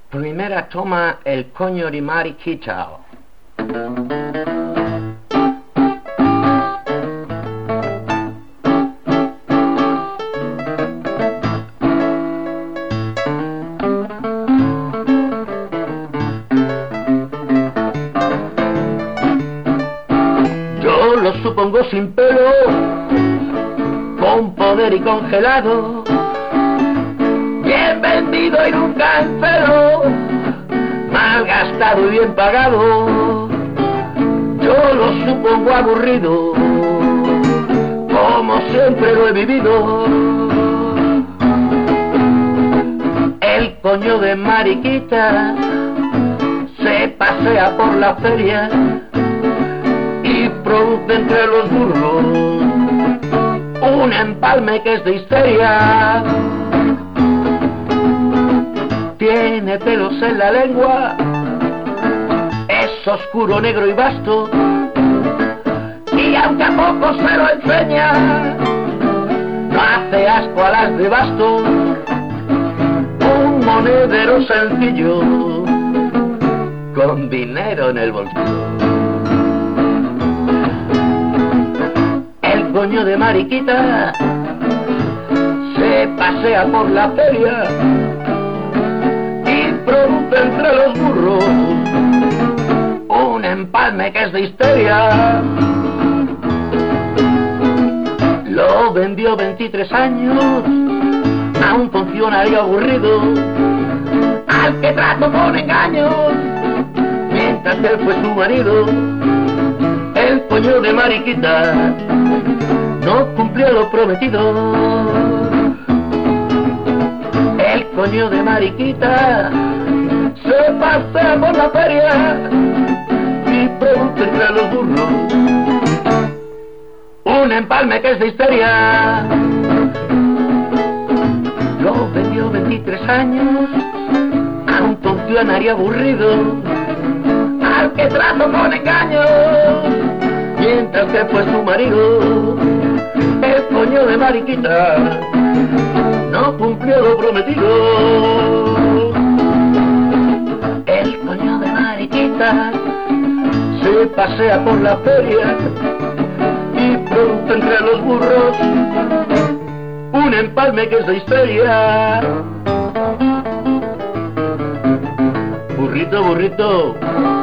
Primera toma, el coño de Mariquita. Yo lo supongo sin pelo, con poder y congelado, bien vendido y nunca en cero, mal gastado y bien pagado. Yo lo supongo aburrido, como siempre lo he vivido. El coño de Mariquita se pasea por la feria y produce entre los burros un empalme que es de histeria. Tiene pelos en la lengua, es oscuro, negro y vasto, y aunque a poco se lo enseña, no hace asco a las de basto. Un monedero sencillo, con dinero en el bolsillo. El coño de Mariquita se pasea por la feria y produce entre los burros un empalme que es de histeria. Lo vendió 23 años a un funcionario aburrido, al que trató con engaños mientras que él fue su marido. El coño de Mariquita no cumplió lo prometido. El coño de Mariquita se pasea por la feria y produce entre los burros un empalme que es de histeria. Lo vendió 23 años a un funcionario aburrido, al que trató con engaños mientras que fue su marido. El coño de Mariquita no cumplió lo prometido. El coño de Mariquita se pasea por la feria y produce entre los burros un empalme que es de histeria. Burrito, burrito.